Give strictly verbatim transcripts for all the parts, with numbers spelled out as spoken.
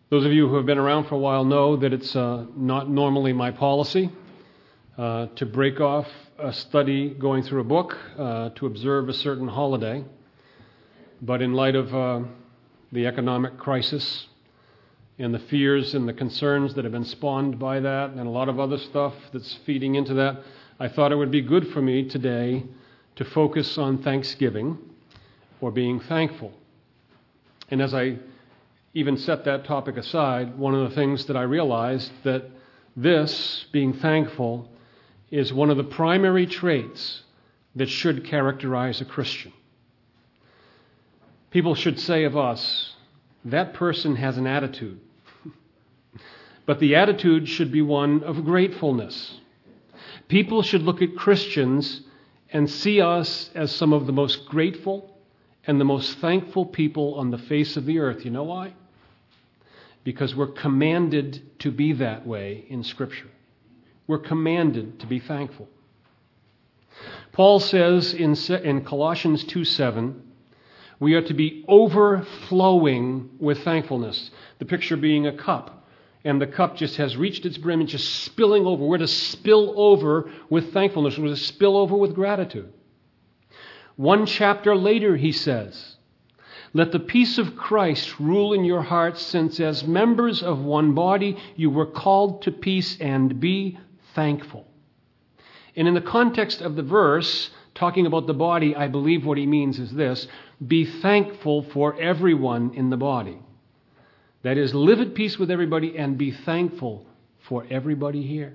Those of you who have been around for a while know that it's uh, not normally my policy uh, to break off a study going through a book uh, to observe a certain holiday. But in light of uh, the economic crisis and the fears and the concerns that have been spawned by that and a lot of other stuff that's feeding into that, I thought it would be good for me today to focus on Thanksgiving or being thankful. And as I even set that topic aside, one of the things that I realized that this, being thankful, is one of the primary traits that should characterize a Christian. People should say of us, that person has an attitude. But the attitude should be one of gratefulness. People should look at Christians and see us as some of the most grateful and the most thankful people on the face of the earth. You know why? Because we're commanded to be that way in Scripture. We're commanded to be thankful. Paul says in, in Colossians two seven, we are to be overflowing with thankfulness. The picture being a cup, and the cup just has reached its brim and just spilling over. We're to spill over with thankfulness. We're to spill over with gratitude. One chapter later, he says, let the peace of Christ rule in your hearts, since as members of one body you were called to peace, and be thankful. And in the context of the verse, talking about the body, I believe what he means is this: be thankful for everyone in the body. That is, live at peace with everybody and be thankful for everybody here.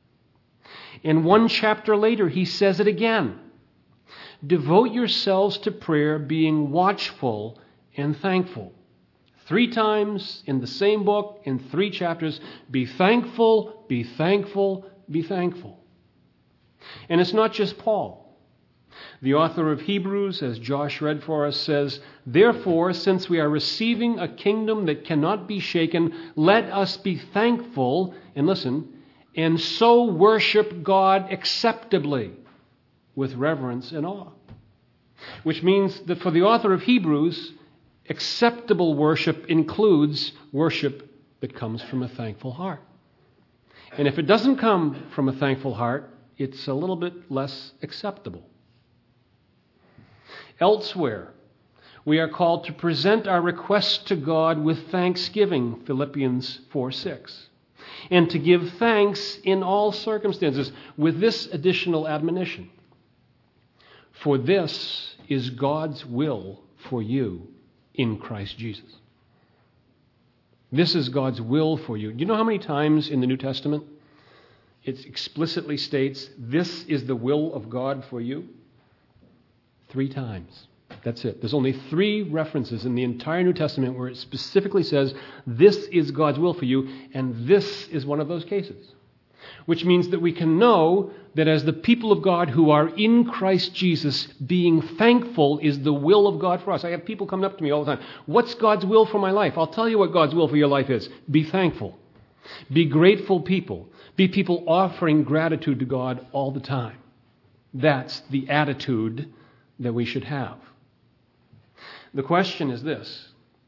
And one chapter later, he says it again. Devote yourselves to prayer, being watchful and thankful. Three times in the same book, in three chapters, be thankful, be thankful, be thankful. And it's not just Paul. The author of Hebrews, as Josh read for us, says, therefore, since we are receiving a kingdom that cannot be shaken, let us be thankful, and listen, and so worship God acceptably, with reverence and awe. Which means that for the author of Hebrews, acceptable worship includes worship that comes from a thankful heart. And if it doesn't come from a thankful heart, it's a little bit less acceptable. Elsewhere, we are called to present our requests to God with thanksgiving, Philippians four six, and to give thanks in all circumstances, with this additional admonition. For this is God's will for you in Christ Jesus. This is God's will for you. Do you know how many times in the New Testament it explicitly states, this is the will of God for you? Three times. That's it. There's only three references in the entire New Testament where it specifically says, this is God's will for you, and this is one of those cases. Which means that we can know that as the people of God who are in Christ Jesus, being thankful is the will of God for us. I have people coming up to me all the time. What's God's will for my life? I'll tell you what God's will for your life is. Be thankful. Be grateful people. Be people offering gratitude to God all the time. That's the attitude that we should have. The question is this: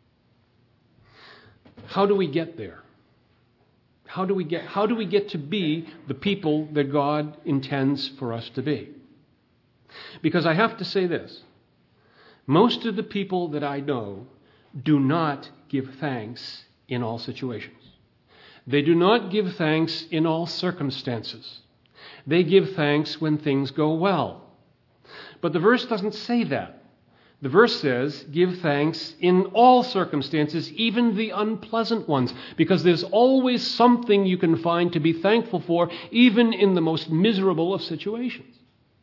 how do we get there? How do we get, how do we get to be the people that God intends for us to be? Because I have to say this. Most of the people that I know do not give thanks in all situations. They do not give thanks in all circumstances. They give thanks when things go well. But the verse doesn't say that. The verse says, give thanks in all circumstances, even the unpleasant ones, because there's always something you can find to be thankful for, even in the most miserable of situations.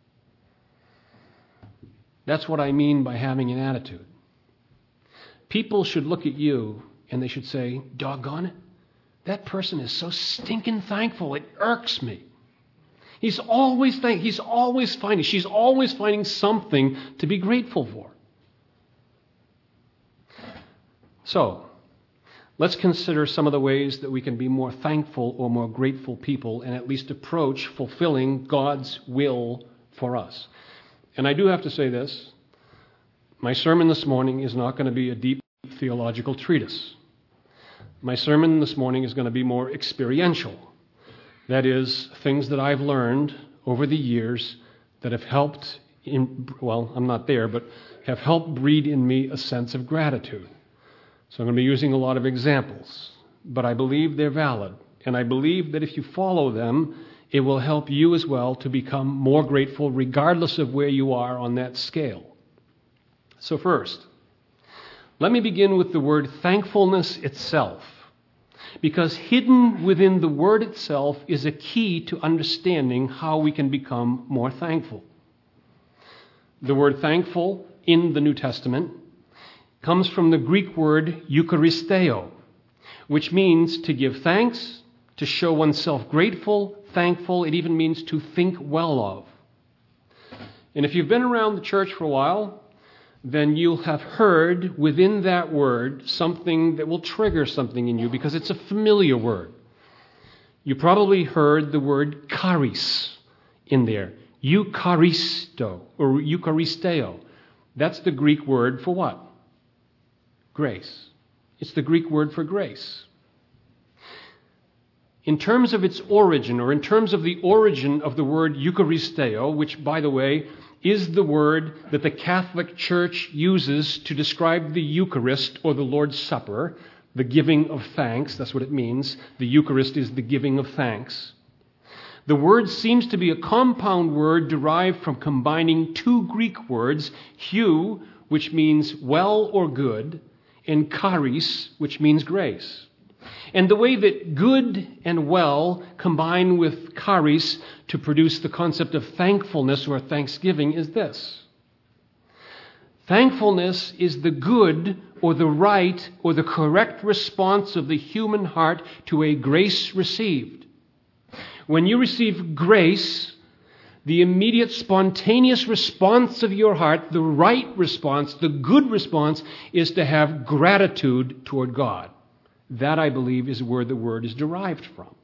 That's what I mean by having an attitude. People should look at you and they should say, doggone it, that person is so stinking thankful, it irks me. He's always thank, he's always finding, she's always finding something to be grateful for. So, let's consider some of the ways that we can be more thankful or more grateful people and at least approach fulfilling God's will for us. And I do have to say this. My sermon this morning is not going to be a deep theological treatise. My sermon this morning is going to be more experiential. That is, things that I've learned over the years that have helped, in, well, I'm not there, but have helped breed in me a sense of gratitude. So I'm going to be using a lot of examples, but I believe they're valid. And I believe that if you follow them, it will help you as well to become more grateful regardless of where you are on that scale. So first, let me begin with the word thankfulness itself, because hidden within the word itself is a key to understanding how we can become more thankful. The word thankful in the New Testament comes from the Greek word eucharisteo, which means to give thanks, to show oneself grateful, thankful. It even means to think well of. And if you've been around the church for a while, then you'll have heard within that word something that will trigger something in you because it's a familiar word. You probably heard the word charis in there. Eucharisto or eucharisteo. That's the Greek word for what? Grace. It's the Greek word for grace. In terms of its origin, or in terms of the origin of the word eucharisteo, which, by the way, is the word that the Catholic Church uses to describe the Eucharist or the Lord's Supper, the giving of thanks. That's what it means. The Eucharist is the giving of thanks. The word seems to be a compound word derived from combining two Greek words, heu, which means well or good, and charis, which means grace. And the way that good and well combine with charis to produce the concept of thankfulness or thanksgiving is this. Thankfulness is the good or the right or the correct response of the human heart to a grace received. When you receive grace, the immediate spontaneous response of your heart, the right response, the good response, is to have gratitude toward God. That, I believe, is where the word is derived from.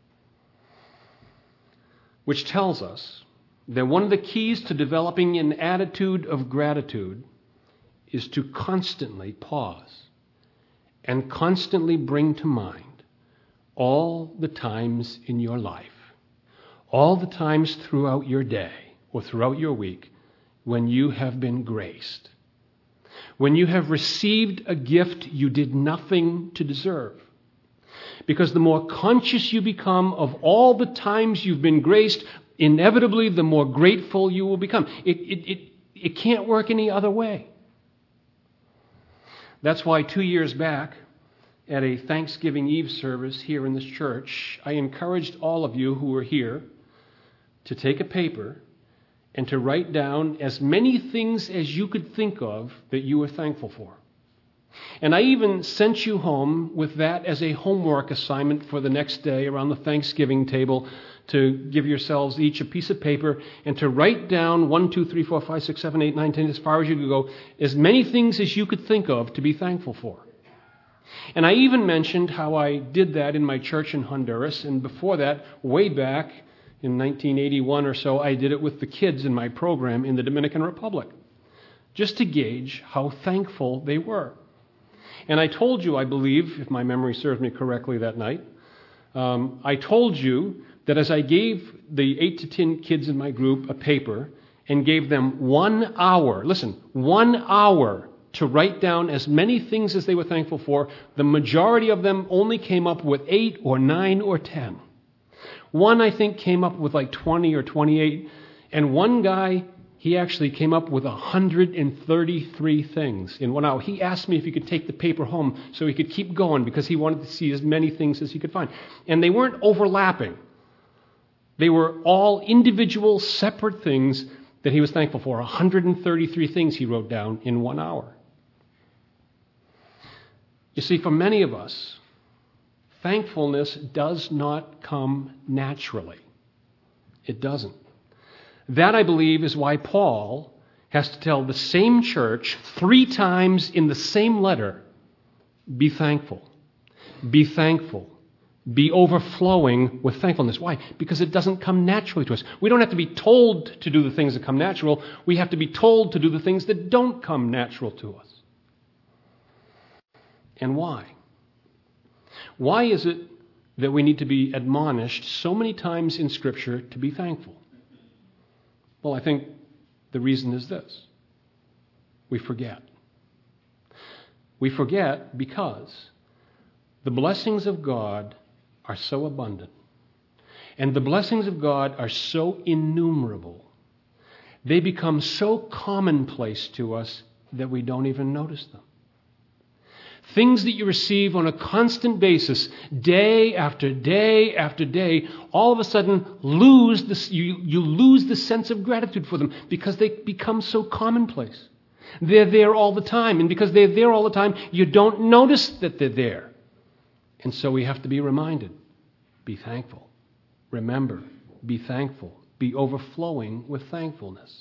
Which tells us that one of the keys to developing an attitude of gratitude is to constantly pause and constantly bring to mind all the times in your life, all the times throughout your day or throughout your week when you have been graced. When you have received a gift you did nothing to deserve. Because the more conscious you become of all the times you've been graced, inevitably the more grateful you will become. It, it, it, it can't work any other way. That's why two years back, at a Thanksgiving Eve service here in this church, I encouraged all of you who were here to take a paper and to write down as many things as you could think of that you were thankful for. And I even sent you home with that as a homework assignment for the next day around the Thanksgiving table, to give yourselves each a piece of paper and to write down one, two, three, four, five, six, seven, eight, nine, ten, as far as you could go, as many things as you could think of to be thankful for. And I even mentioned how I did that in my church in Honduras, and before that, way back in nineteen eighty-one or so, I did it with the kids in my program in the Dominican Republic, just to gauge how thankful they were. And I told you, I believe, if my memory serves me correctly that night, um, I told you that as I gave the eight to ten kids in my group a paper and gave them one hour, listen, one hour to write down as many things as they were thankful for, the majority of them only came up with eight or nine or ten. One, I think, came up with like twenty or twenty-eight. And one guy, he actually came up with one hundred thirty-three things in one hour. He asked me if he could take the paper home so he could keep going because he wanted to see as many things as he could find. And they weren't overlapping. They were all individual, separate things that he was thankful for. one hundred thirty-three things he wrote down in one hour. You see, for many of us, thankfulness does not come naturally. It doesn't. That, I believe, is why Paul has to tell the same church three times in the same letter, be thankful, be thankful, be overflowing with thankfulness. Why? Because it doesn't come naturally to us. We don't have to be told to do the things that come natural. We have to be told to do the things that don't come natural to us. And why? Why is it that we need to be admonished so many times in Scripture to be thankful? Well, I think the reason is this. We forget. We forget because the blessings of God are so abundant, and the blessings of God are so innumerable. They become so commonplace to us that we don't even notice them. Things that you receive on a constant basis, day after day after day, all of a sudden lose this, you, you lose the sense of gratitude for them because they become so commonplace. They're there all the time, and because they're there all the time, you don't notice that they're there. And so we have to be reminded, be thankful. Remember, be thankful. Be overflowing with thankfulness.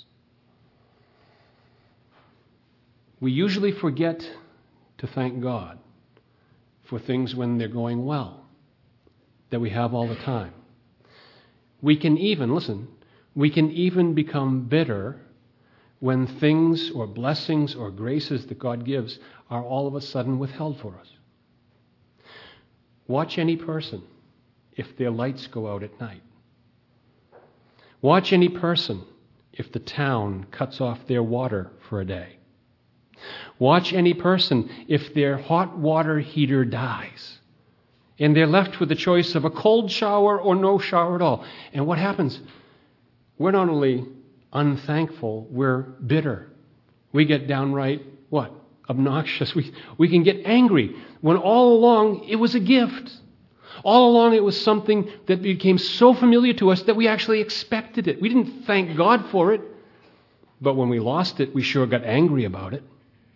We usually forget to thank God for things when they're going well, that we have all the time. We can even, listen, we can even become bitter when things or blessings or graces that God gives are all of a sudden withheld for us. Watch any person if their lights go out at night. Watch any person if the town cuts off their water for a day. Watch any person if their hot water heater dies and they're left with the choice of a cold shower or no shower at all. And what happens? We're not only unthankful, we're bitter. We get downright, what? Obnoxious. We, we can get angry when all along it was a gift. All along it was something that became so familiar to us that we actually expected it. We didn't thank God for it, but when we lost it, we sure got angry about it.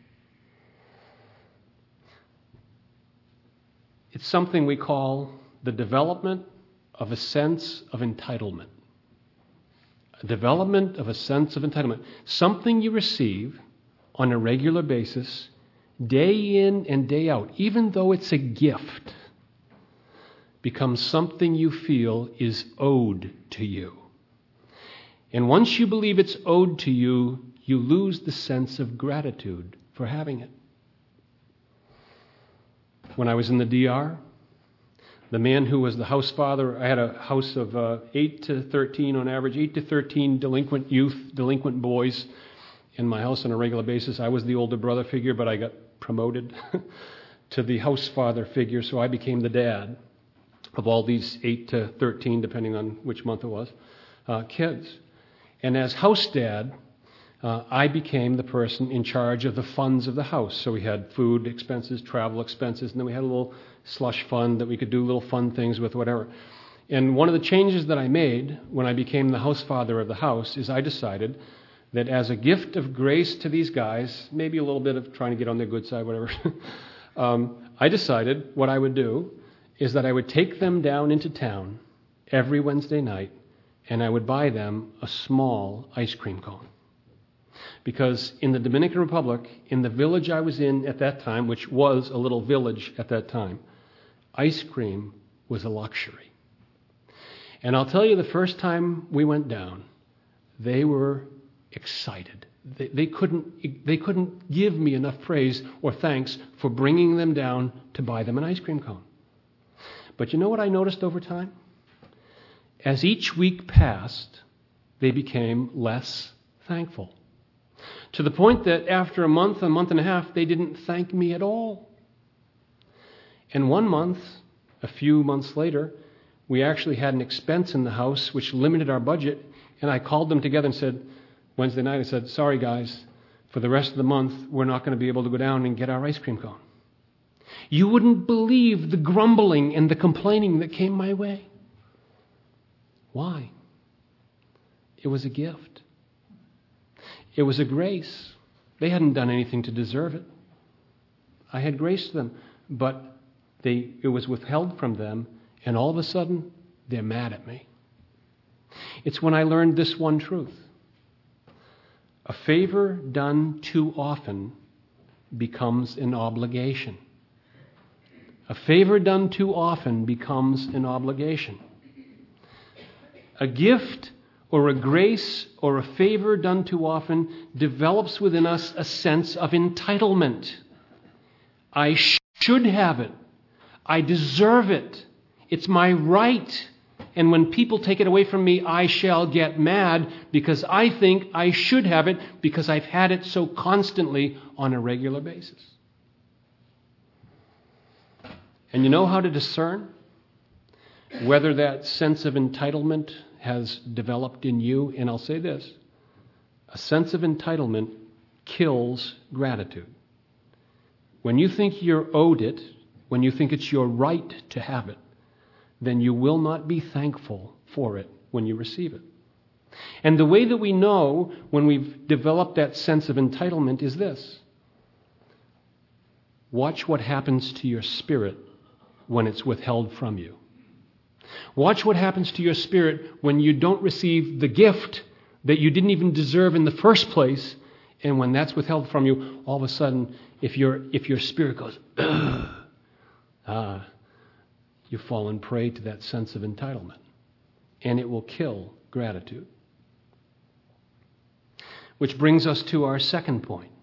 It's something we call the development of a sense of entitlement. A development of a sense of entitlement. Something you receive on a regular basis, day in and day out, even though it's a gift, becomes something you feel is owed to you. And once you believe it's owed to you, you lose the sense of gratitude for having it. When I was in the D R, the man who was the house father, I had a house of uh, eight to thirteen on average, eight to thirteen delinquent youth, delinquent boys in my house on a regular basis. I was the older brother figure, but I got promoted to the house father figure, so I became the dad of all these eight to thirteen, depending on which month it was, uh, kids. And as house dad, uh, I became the person in charge of the funds of the house. So we had food expenses, travel expenses, and then we had a little slush fund that we could do little fun things with, whatever. And one of the changes that I made when I became the house father of the house is I decided that as a gift of grace to these guys, maybe a little bit of trying to get on their good side, whatever, um, I decided what I would do is that I would take them down into town every Wednesday night and I would buy them a small ice cream cone. Because in the Dominican Republic, in the village I was in at that time, which was a little village at that time, ice cream was a luxury. And I'll tell you, the first time we went down, they were excited. They, they couldn't, they couldn't give me enough praise or thanks for bringing them down to buy them an ice cream cone. But you know what I noticed over time? As each week passed, they became less thankful. To the point that after a month, a month and a half, they didn't thank me at all. And one month, a few months later, we actually had an expense in the house which limited our budget. And I called them together and said, Wednesday night, I said, sorry guys, for the rest of the month, we're not going to be able to go down and get our ice cream cone. You wouldn't believe the grumbling and the complaining that came my way. Why? It was a gift. It was a grace. They hadn't done anything to deserve it. I had graced them, but they, it was withheld from them, and all of a sudden, they're mad at me. It's when I learned this one truth. A favor done too often becomes an obligation. A favor done too often becomes an obligation. A gift or a grace or a favor done too often develops within us a sense of entitlement. I sh- should have it. I deserve it. It's my right. And when people take it away from me, I shall get mad because I think I should have it because I've had it so constantly on a regular basis. And you know how to discern whether that sense of entitlement has developed in you? And I'll say this, a sense of entitlement kills gratitude. When you think you're owed it, when you think it's your right to have it, then you will not be thankful for it when you receive it. And the way that we know when we've developed that sense of entitlement is this. Watch what happens to your spirit when it's withheld from you. Watch what happens to your spirit when you don't receive the gift that you didn't even deserve in the first place, and when that's withheld from you, all of a sudden, if your if your spirit goes, ah, you've fallen prey to that sense of entitlement, and it will kill gratitude. Which brings us to our second point.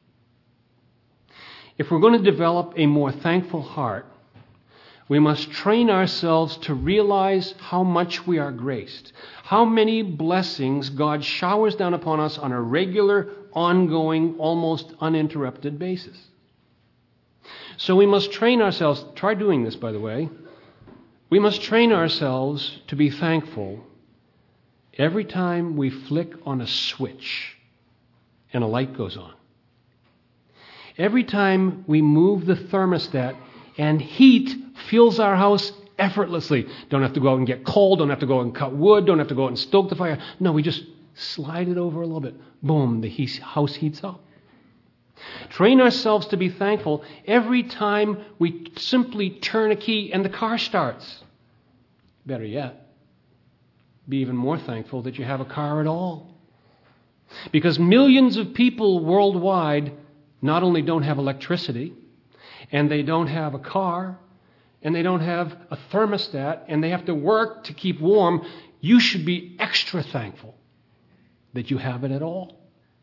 If we're going to develop a more thankful heart, we must train ourselves to realize how much we are graced, how many blessings God showers down upon us on a regular, ongoing, almost uninterrupted basis. So we must train ourselves, try doing this, by the way, we must train ourselves to be thankful every time we flick on a switch and a light goes on. Every time we move the thermostat and heat fills our house effortlessly. Don't have to go out and get coal, don't have to go out and cut wood, don't have to go out and stoke the fire. No, we just slide it over a little bit. Boom, the house heats up. Train ourselves to be thankful every time we simply turn a key and the car starts. Better yet, be even more thankful that you have a car at all. Because millions of people worldwide not only don't have electricity, and they don't have a car, and they don't have a thermostat, and they have to work to keep warm, you should be extra thankful that you have it at all.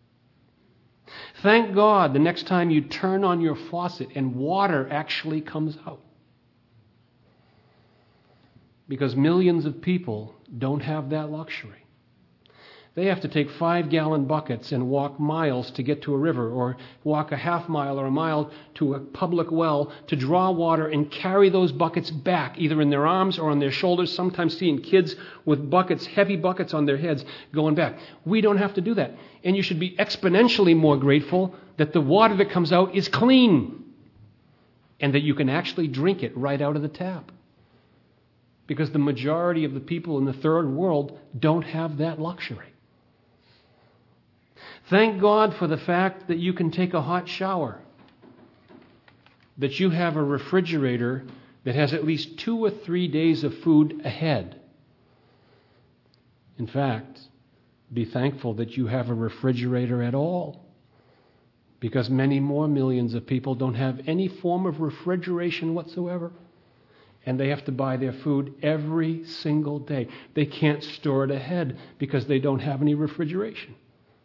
Thank God the next time you turn on your faucet and water actually comes out. Because millions of people don't have that luxury. They have to take five-gallon buckets and walk miles to get to a river, or walk a half mile or a mile to a public well to draw water and carry those buckets back, either in their arms or on their shoulders, sometimes seeing kids with buckets, heavy buckets on their heads going back. We don't have to do that. And you should be exponentially more grateful that the water that comes out is clean and that you can actually drink it right out of the tap. Because the majority of the people in the third world don't have that luxury. Thank God for the fact that you can take a hot shower, that you have a refrigerator that has at least two or three days of food ahead. In fact, be thankful that you have a refrigerator at all, because many more millions of people don't have any form of refrigeration whatsoever, and they have to buy their food every single day. They can't store it ahead because they don't have any refrigeration.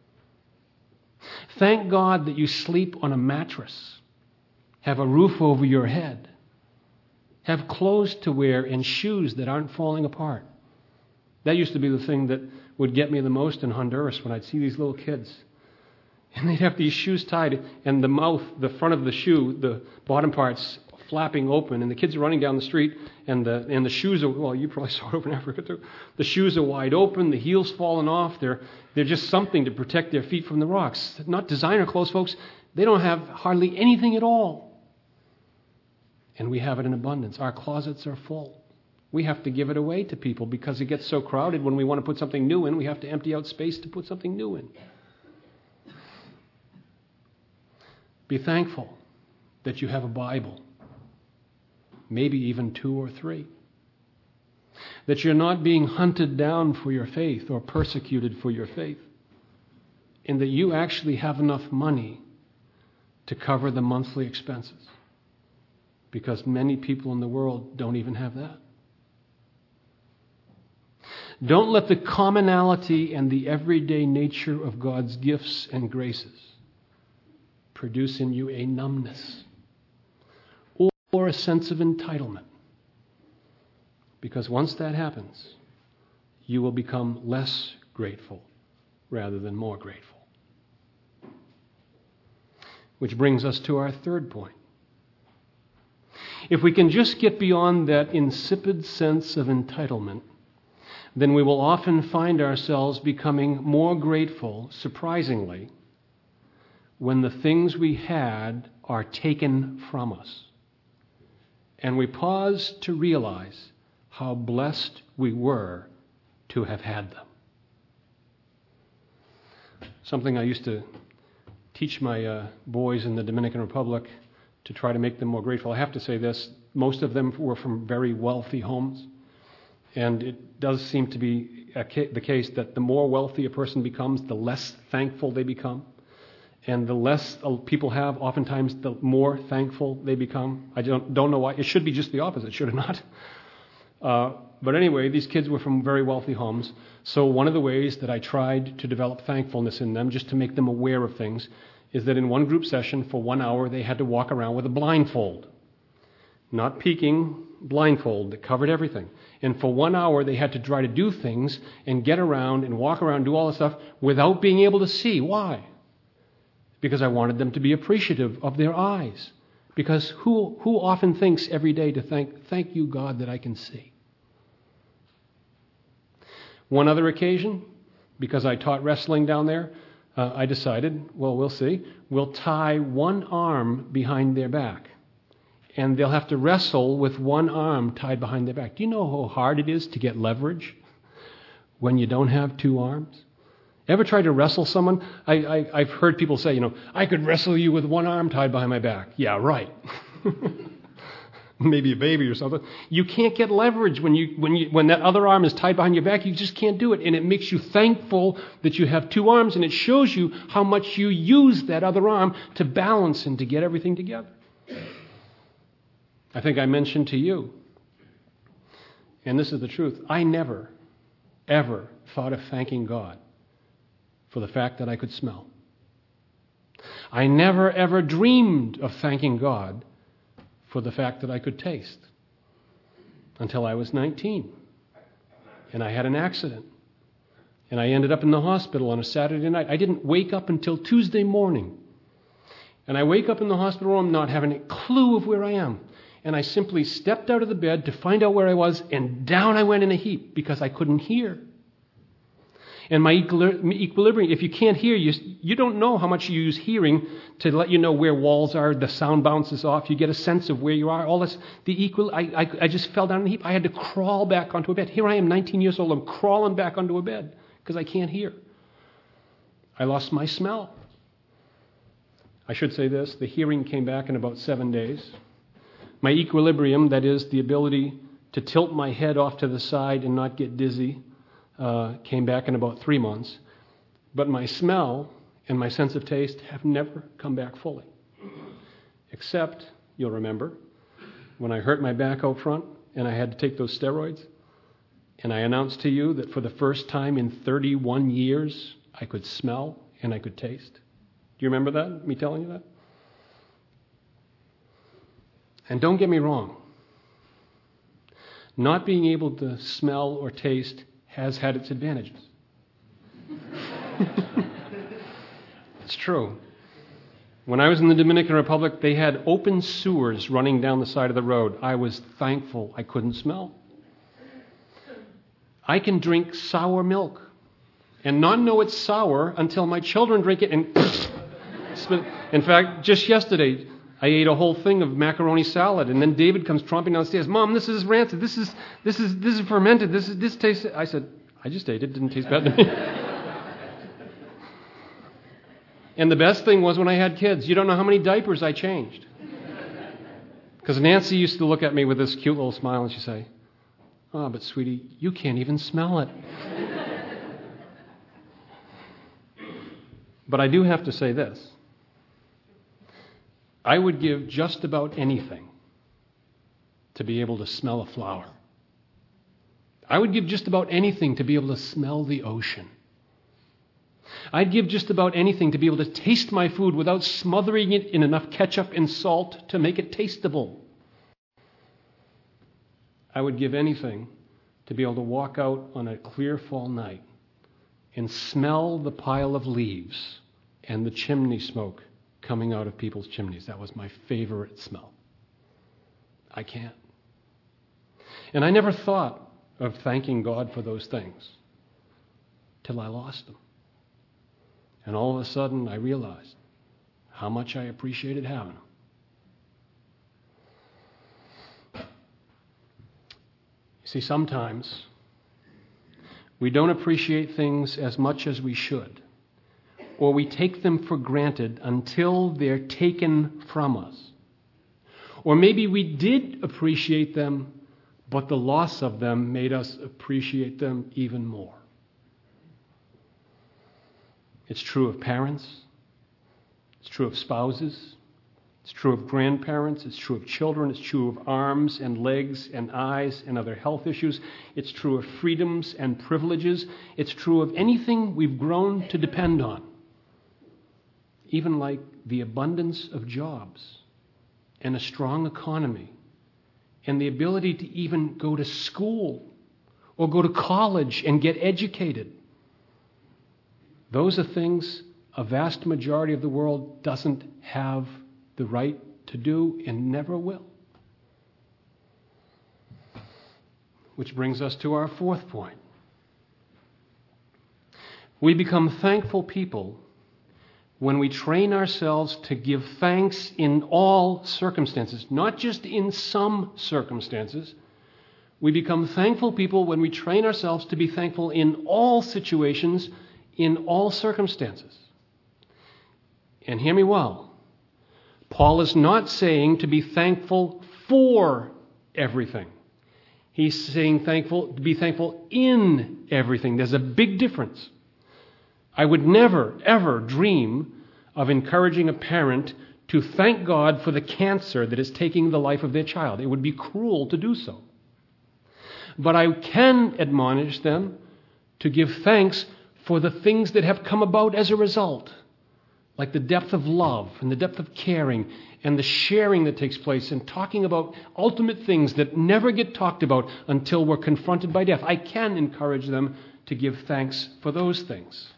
Thank God that you sleep on a mattress, have a roof over your head, have clothes to wear and shoes that aren't falling apart. That used to be the thing that would get me the most in Honduras, when I'd see these little kids. And they'd have these shoes tied, and the mouth, the front of the shoe, the bottom part's flapping open, and the kids are running down the street, and the and the shoes are, well, you probably saw it over in Africa too. The shoes are wide open, the heels falling off. They're they're just something to protect their feet from the rocks. Not designer clothes, folks. They don't have hardly anything at all. And we have it in abundance. Our closets are full. We have to give it away to people because it gets so crowded. When we want to put something new in, we have to empty out space to put something new in. Be thankful that you have a Bible. Maybe even two or three. That you're not being hunted down for your faith or persecuted for your faith. And that you actually have enough money to cover the monthly expenses. Because many people in the world don't even have that. Don't let the commonality and the everyday nature of God's gifts and graces produce in you a numbness or a sense of entitlement. Because once that happens, you will become less grateful rather than more grateful. Which brings us to our third point. If we can just get beyond that insipid sense of entitlement, then we will often find ourselves becoming more grateful, surprisingly, when the things we had are taken from us. And we pause to realize how blessed we were to have had them. Something I used to teach my uh, boys in the Dominican Republic to try to make them more grateful. I have to say this, most of them were from very wealthy homes. And it does seem to be a ca- the case that the more wealthy a person becomes, the less thankful they become. And the less uh, people have, oftentimes the more thankful they become. I don't, don't know why. It should be just the opposite, should it not? Uh, but anyway, these kids were from very wealthy homes. So one of the ways that I tried to develop thankfulness in them, just to make them aware of things, is that in one group session for one hour they had to walk around with a blindfold. Not peeking, blindfold that covered everything. And for one hour they had to try to do things and get around and walk around, do all this stuff without being able to see. Why? Because I wanted them to be appreciative of their eyes. Because who who often thinks every day to thank, thank you, God, that I can see? One other occasion, because I taught wrestling down there, uh, I decided, well, we'll see, we'll tie one arm behind their back. And they'll have to wrestle with one arm tied behind their back. Do you know how hard it is to get leverage when you don't have two arms? Ever tried to wrestle someone? I, I, I've heard people say, you know, I could wrestle you with one arm tied behind my back. Yeah, right. Maybe a baby or something. You can't get leverage when you when you when that other arm is tied behind your back. You just can't do it, and it makes you thankful that you have two arms, and it shows you how much you use that other arm to balance and to get everything together. I think I mentioned to you, and this is the truth. I never, ever thought of thanking God for the fact that I could smell. I never, ever dreamed of thanking God for the fact that I could taste until I was nineteen. And I had an accident. And I ended up in the hospital on a Saturday night. I didn't wake up until Tuesday morning. And I wake up in the hospital room not having a clue of where I am. And I simply stepped out of the bed to find out where I was, and down I went in a heap because I couldn't hear. And my equilibrium, if you can't hear, you, you don't know how much you use hearing to let you know where walls are, the sound bounces off, you get a sense of where you are, all this. The equal, I, I, I just fell down in a heap. I had to crawl back onto a bed. Here I am, nineteen years old, I'm crawling back onto a bed because I can't hear. I lost my smell. I should say this, the hearing came back in about seven days. My equilibrium, that is the ability to tilt my head off to the side and not get dizzy, Uh, came back in about three months. But my smell and my sense of taste have never come back fully. Except, you'll remember, when I hurt my back out front and I had to take those steroids, and I announced to you that for the first time in thirty-one years, I could smell and I could taste. Do you remember that, me telling you that? And don't get me wrong. Not being able to smell or taste has had its advantages. It's true. When I was in the Dominican Republic, they had open sewers running down the side of the road. I was thankful I couldn't smell. I can drink sour milk and not know it's sour until my children drink it and spit. In fact, just yesterday, I ate a whole thing of macaroni salad, and then David comes tromping downstairs. Mom, this is rancid. This is this is this is fermented. This is this tastes. I said, I just ate it. Didn't taste bad to me. And the best thing was when I had kids. You don't know how many diapers I changed. Because Nancy used to look at me with this cute little smile, and she'd say, "Oh, but sweetie, you can't even smell it." But I do have to say this. I would give just about anything to be able to smell a flower. I would give just about anything to be able to smell the ocean. I'd give just about anything to be able to taste my food without smothering it in enough ketchup and salt to make it tasteable. I would give anything to be able to walk out on a clear fall night and smell the pile of leaves and the chimney smoke coming out of people's chimneys. That was my favorite smell. I can't. And I never thought of thanking God for those things till I lost them. And all of a sudden I realized how much I appreciated having them. See, sometimes we don't appreciate things as much as we should, or we take them for granted until they're taken from us. Or maybe we did appreciate them, but the loss of them made us appreciate them even more. It's true of parents. It's true of spouses. It's true of grandparents. It's true of children. It's true of arms and legs and eyes and other health issues. It's true of freedoms and privileges. It's true of anything we've grown to depend on. Even like the abundance of jobs and a strong economy and the ability to even go to school or go to college and get educated. Those are things a vast majority of the world doesn't have the right to do and never will. Which brings us to our fourth point. We become thankful people when we train ourselves to give thanks in all circumstances, not just in some circumstances. We become thankful people when we train ourselves to be thankful in all situations, in all circumstances. And hear me well. Paul is not saying to be thankful for everything. He's saying thankful to be thankful in everything. There's a big difference. I would never, ever dream of encouraging a parent to thank God for the cancer that is taking the life of their child. It would be cruel to do so. But I can admonish them to give thanks for the things that have come about as a result, like the depth of love and the depth of caring and the sharing that takes place and talking about ultimate things that never get talked about until we're confronted by death. I can encourage them to give thanks for those things.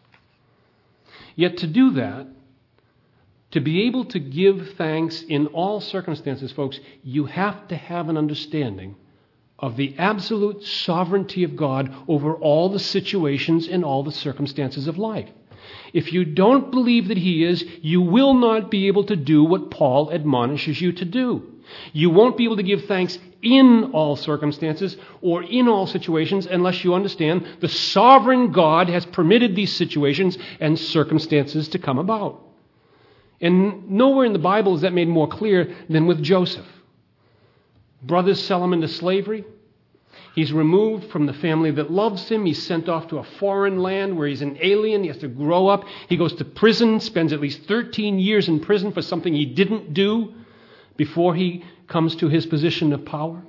Yet to do that, to be able to give thanks in all circumstances, folks, you have to have an understanding of the absolute sovereignty of God over all the situations and all the circumstances of life. If you don't believe that He is, you will not be able to do what Paul admonishes you to do. You won't be able to give thanks in all circumstances or in all situations unless you understand the sovereign God has permitted these situations and circumstances to come about. And nowhere in the Bible is that made more clear than with Joseph. Brothers sell him into slavery. He's removed from the family that loves him. He's sent off to a foreign land where he's an alien. He has to grow up. He goes to prison, spends at least thirteen years in prison for something he didn't do before he comes to his position of power.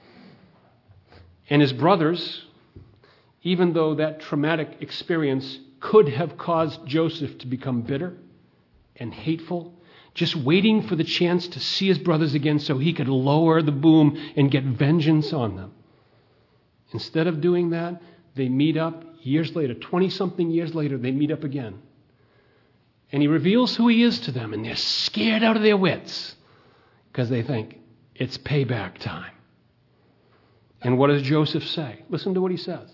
And his brothers, even though that traumatic experience could have caused Joseph to become bitter and hateful, just waiting for the chance to see his brothers again so he could lower the boom and get vengeance on them. Instead of doing that, they meet up years later, twenty-something years later, they meet up again. And he reveals who he is to them, and they're scared out of their wits because they think it's payback time. And what does Joseph say? Listen to what he says.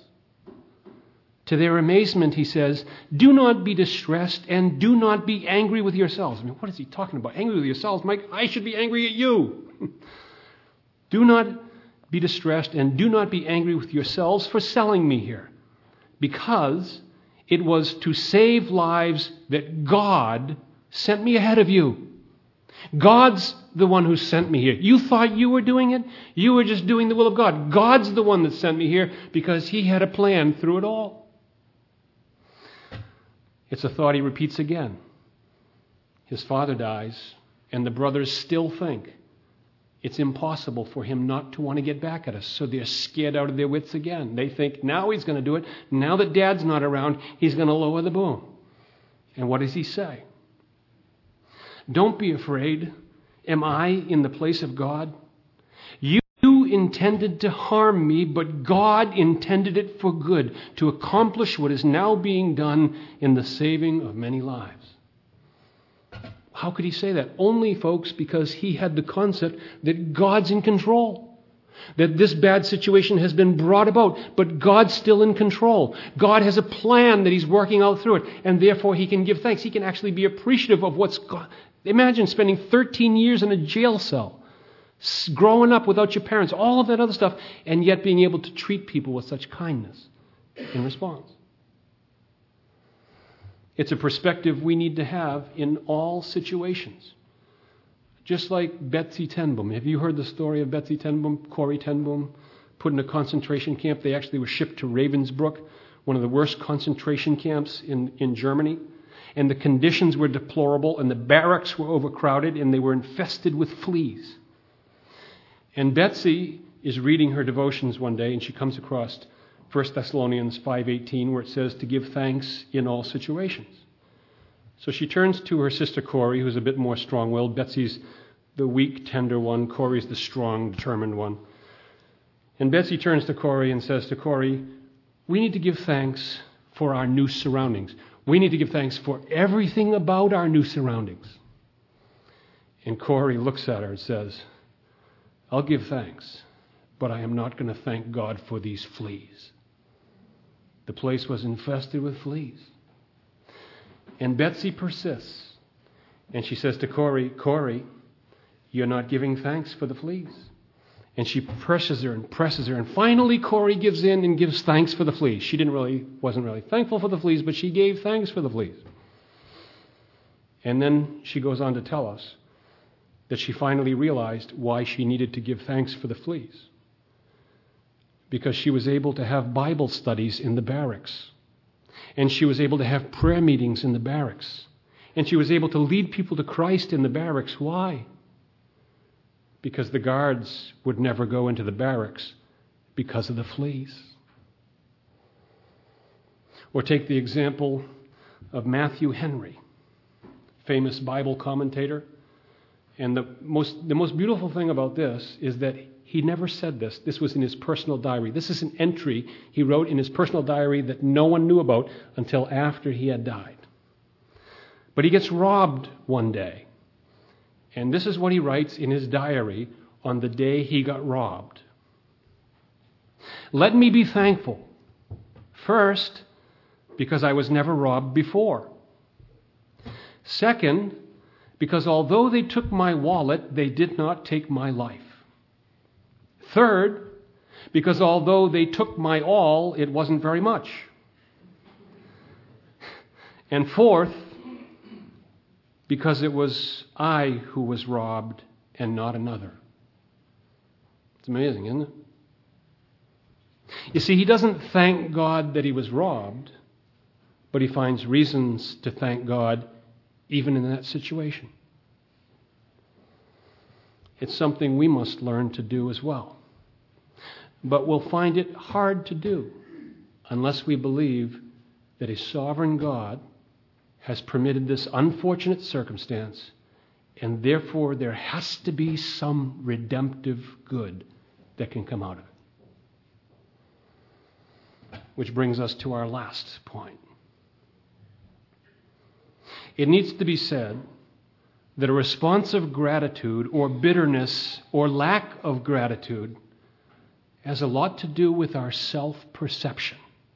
To their amazement, he says, "Do not be distressed and do not be angry with yourselves." I mean, what is he talking about? Angry with yourselves? Mike, I should be angry at you. Do not be distressed and do not be angry with yourselves for selling me here, because it was to save lives that God sent me ahead of you. God's the one who sent me here. You thought you were doing it? You were just doing the will of God. God's the one that sent me here because He had a plan through it all. It's a thought he repeats again. His father dies, and the brothers still think it's impossible for him not to want to get back at us. So they're scared out of their wits again. They think now he's going to do it. Now that Dad's not around, he's going to lower the boom. And what does he say? Don't be afraid. Am I in the place of God? You intended to harm me, but God intended it for good, to accomplish what is now being done in the saving of many lives. How could he say that? Only, folks, because he had the concept that God's in control. That this bad situation has been brought about, but God's still in control. God has a plan that he's working out through it, and therefore he can give thanks. He can actually be appreciative of what's God. Imagine spending thirteen years in a jail cell, growing up without your parents, all of that other stuff, and yet being able to treat people with such kindness in response. It's a perspective we need to have in all situations. Just like Betsy ten Boom. Have you heard the story of Betsy ten Boom, Corrie ten Boom, put in a concentration camp? They actually were shipped to Ravensbrück, one of the worst concentration camps in, in Germany. And the conditions were deplorable, and the barracks were overcrowded, and they were infested with fleas. And Betsy is reading her devotions one day, and she comes across First Thessalonians five eighteen, where it says to give thanks in all situations. So she turns to her sister Corrie, who's a bit more strong-willed. Betsy's the weak, tender one. Corrie's the strong, determined one. And Betsy turns to Corrie and says to Corrie, we need to give thanks for our new surroundings. We need to give thanks for everything about our new surroundings. And Corrie looks at her and says, I'll give thanks, but I am not going to thank God for these fleas. The place was infested with fleas. And Betsy persists. And she says to Corrie, Corrie, you're not giving thanks for the fleas. And she presses her and presses her. And finally, Corrie gives in and gives thanks for the fleas. She didn't really, wasn't really thankful for the fleas, but she gave thanks for the fleas. And then she goes on to tell us that she finally realized why she needed to give thanks for the fleas. Because she was able to have Bible studies in the barracks. And she was able to have prayer meetings in the barracks. And she was able to lead people to Christ in the barracks. Why? Because the guards would never go into the barracks because of the fleas. Or take the example of Matthew Henry, famous Bible commentator. And the most, the most beautiful thing about this is that he never said this. This was in his personal diary. This is an entry he wrote in his personal diary that no one knew about until after he had died. But he gets robbed one day. And this is what he writes in his diary on the day he got robbed. Let me be thankful. First, because I was never robbed before. Second, because although they took my wallet, they did not take my life. Third, because although they took my all, it wasn't very much. And fourth, because it was I who was robbed and not another. It's amazing, isn't it? You see, he doesn't thank God that he was robbed, but he finds reasons to thank God even in that situation. It's something we must learn to do as well. But we'll find it hard to do unless we believe that a sovereign God has permitted this unfortunate circumstance, and therefore there has to be some redemptive good that can come out of it. Which brings us to our last point. It needs to be said that a response of gratitude or bitterness or lack of gratitude has a lot to do with our self-perception.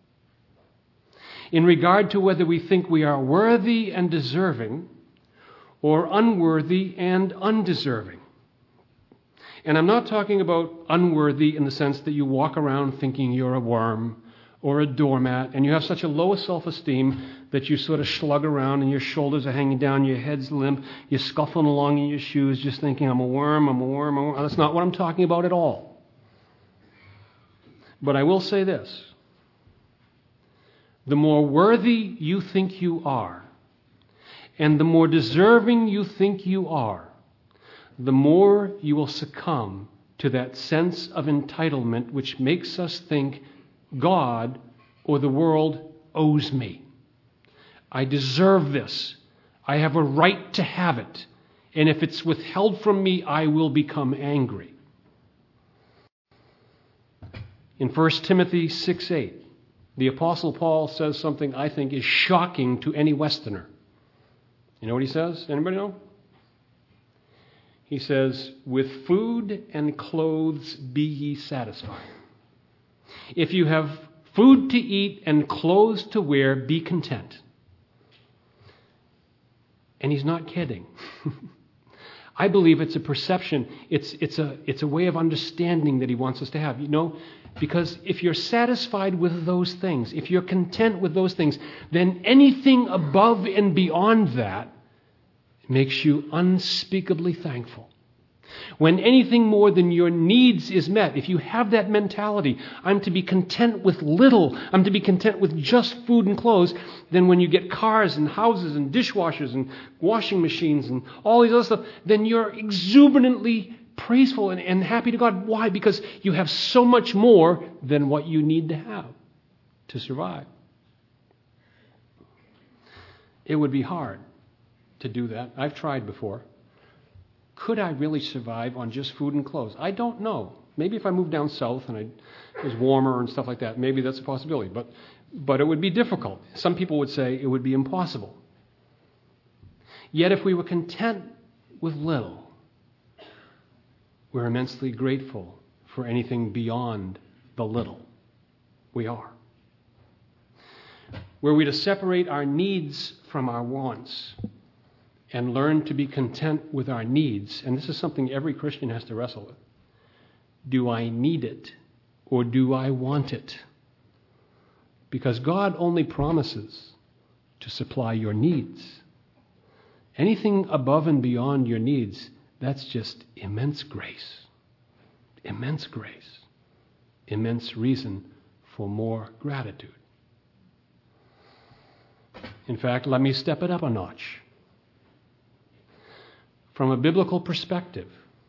In regard to whether we think we are worthy and deserving or unworthy and undeserving. And I'm not talking about unworthy in the sense that you walk around thinking you're a worm or a doormat and you have such a low self-esteem that you sort of slug around and your shoulders are hanging down, your head's limp, you're scuffling along in your shoes just thinking, I'm a worm, I'm a worm, I'm a worm. That's not what I'm talking about at all. But I will say this. The more worthy you think you are, and the more deserving you think you are, the more you will succumb to that sense of entitlement which makes us think God or the world owes me. I deserve this. I have a right to have it. And if it's withheld from me, I will become angry. In First Timothy six eight, the Apostle Paul says something I think is shocking to any Westerner. You know what he says? Anybody know? He says, with food and clothes be ye satisfied. If you have food to eat and clothes to wear, be content. And he's not kidding. I believe it's a perception. It's, it's, a, it's a way of understanding that he wants us to have. You know, because if you're satisfied with those things, if you're content with those things, then anything above and beyond that makes you unspeakably thankful. When anything more than your needs is met, if you have that mentality, I'm to be content with little, I'm to be content with just food and clothes, then when you get cars and houses and dishwashers and washing machines and all these other stuff, then you're exuberantly praiseful and, and happy to God. Why? Because you have so much more than what you need to have to survive. It would be hard to do that. I've tried before. Could I really survive on just food and clothes? I don't know. Maybe if I moved down south and I, it was warmer and stuff like that, maybe that's a possibility. But, but it would be difficult. Some people would say it would be impossible. Yet if we were content with little, we're immensely grateful for anything beyond the little. We are. Were we to separate our needs from our wants and learn to be content with our needs, and this is something every Christian has to wrestle with. Do I need it or do I want it? Because God only promises to supply your needs. Anything above and beyond your needs, that's just immense grace. Immense grace. Immense reason for more gratitude. In fact, let me step it up a notch. From a biblical perspective,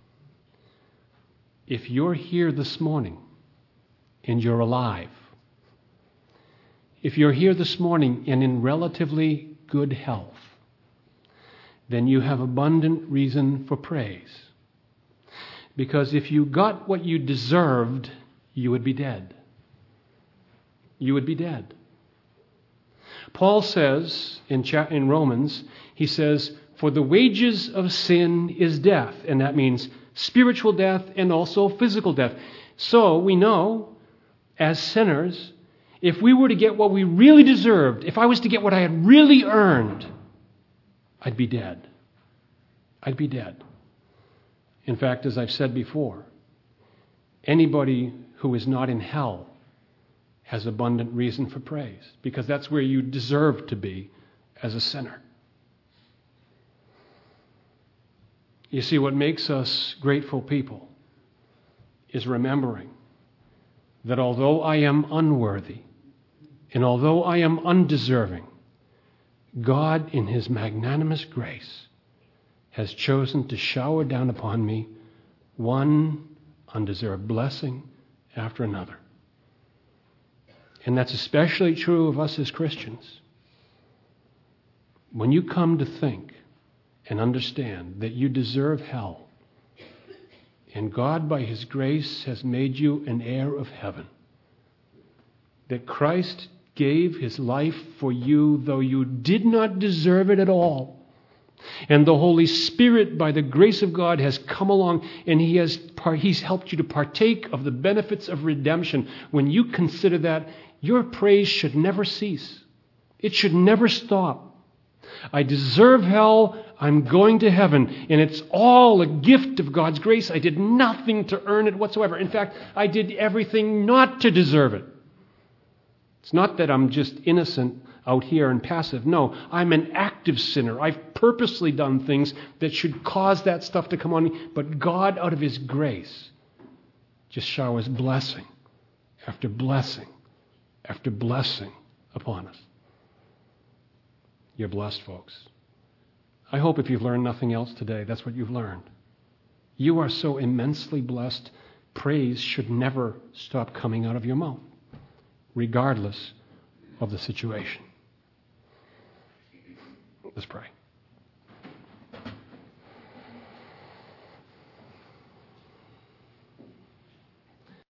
if you're here this morning and you're alive, if you're here this morning and in relatively good health, then you have abundant reason for praise. Because if you got what you deserved, you would be dead. You would be dead. Paul says in, cha- in Romans, he says, for the wages of sin is death. And that means spiritual death and also physical death. So we know, as sinners, if we were to get what we really deserved, if I was to get what I had really earned, I'd be dead. I'd be dead. In fact, as I've said before, anybody who is not in hell has abundant reason for praise, because that's where you deserve to be as a sinner. You see, what makes us grateful people is remembering that although I am unworthy and although I am undeserving, God in His magnanimous grace has chosen to shower down upon me one undeserved blessing after another. And that's especially true of us as Christians. When you come to think and understand that you deserve hell, and God by His grace has made you an heir of heaven, that Christ gave His life for you though you did not deserve it at all, and the Holy Spirit by the grace of God has come along and He has He's helped you to partake of the benefits of redemption. When you consider that, your praise should never cease. It should never stop. I deserve hell, I'm going to heaven, and it's all a gift of God's grace. I did nothing to earn it whatsoever. In fact, I did everything not to deserve it. It's not that I'm just innocent out here and passive. No, I'm an active sinner. I've purposely done things that should cause that stuff to come on me, but God, out of His grace, just showers blessing after blessing after blessing upon us. You're blessed, folks. I hope if you've learned nothing else today, that's what you've learned. You are so immensely blessed, praise should never stop coming out of your mouth, regardless of the situation. Let's pray.